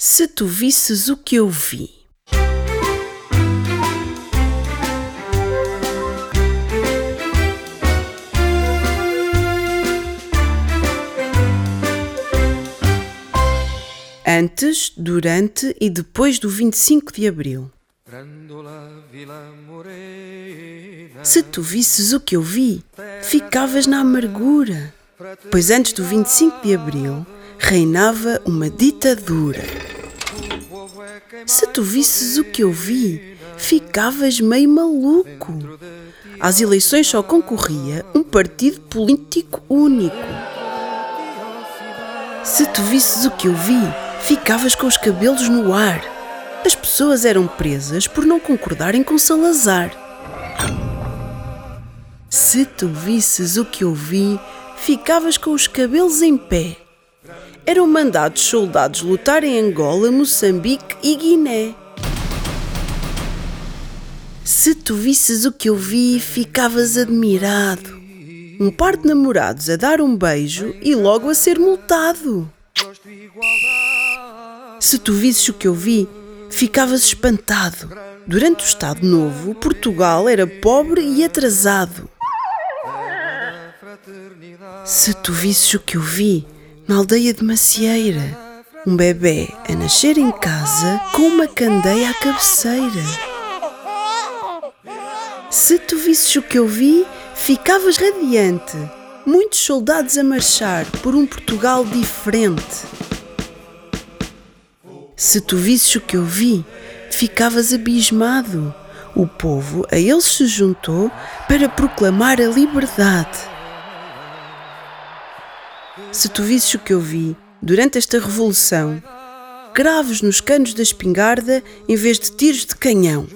Se tu visses o que eu vi. Antes, durante e depois do 25 de Abril. Se tu visses o que eu vi, ficavas na amargura, pois antes do 25 de Abril reinava uma ditadura. Se tu visses o que eu vi, ficavas meio maluco. Às eleições só concorria um partido político único. Se tu visses o que eu vi, ficavas com os cabelos no ar. As pessoas eram presas por não concordarem com Salazar. Se tu visses o que eu vi, ficavas com os cabelos em pé. Eram mandados soldados lutar em Angola, Moçambique e Guiné. Se tu visses o que eu vi, ficavas admirado. Um par de namorados a dar um beijo e logo a ser multado. Se tu visses o que eu vi, ficavas espantado. Durante o Estado Novo, Portugal era pobre e atrasado. Se tu visses o que eu vi, na aldeia de Macieira, um bebê a nascer em casa com uma candeia à cabeceira. Se tu visses o que eu vi, ficavas radiante. Muitos soldados a marchar por um Portugal diferente. Se tu visses o que eu vi, ficavas abismado. O povo a eles se juntou para proclamar a liberdade. Se tu visses o que eu vi, durante esta revolução, cravos nos canos da espingarda em vez de tiros de canhão.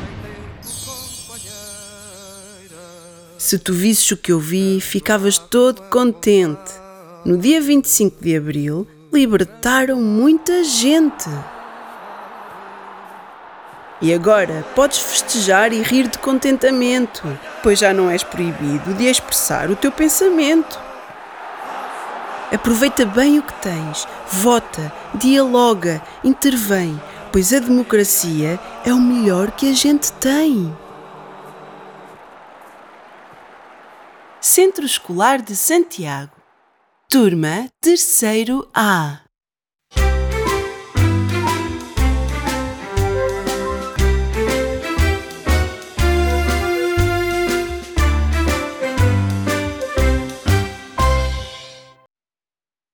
Se tu visses o que eu vi, ficavas todo contente. No dia 25 de Abril, libertaram muita gente. E agora podes festejar e rir de contentamento, pois já não és proibido de expressar o teu pensamento. Aproveita bem o que tens, vota, dialoga, intervém, pois a democracia é o melhor que a gente tem. Centro Escolar de Santiago, Turma 3º A.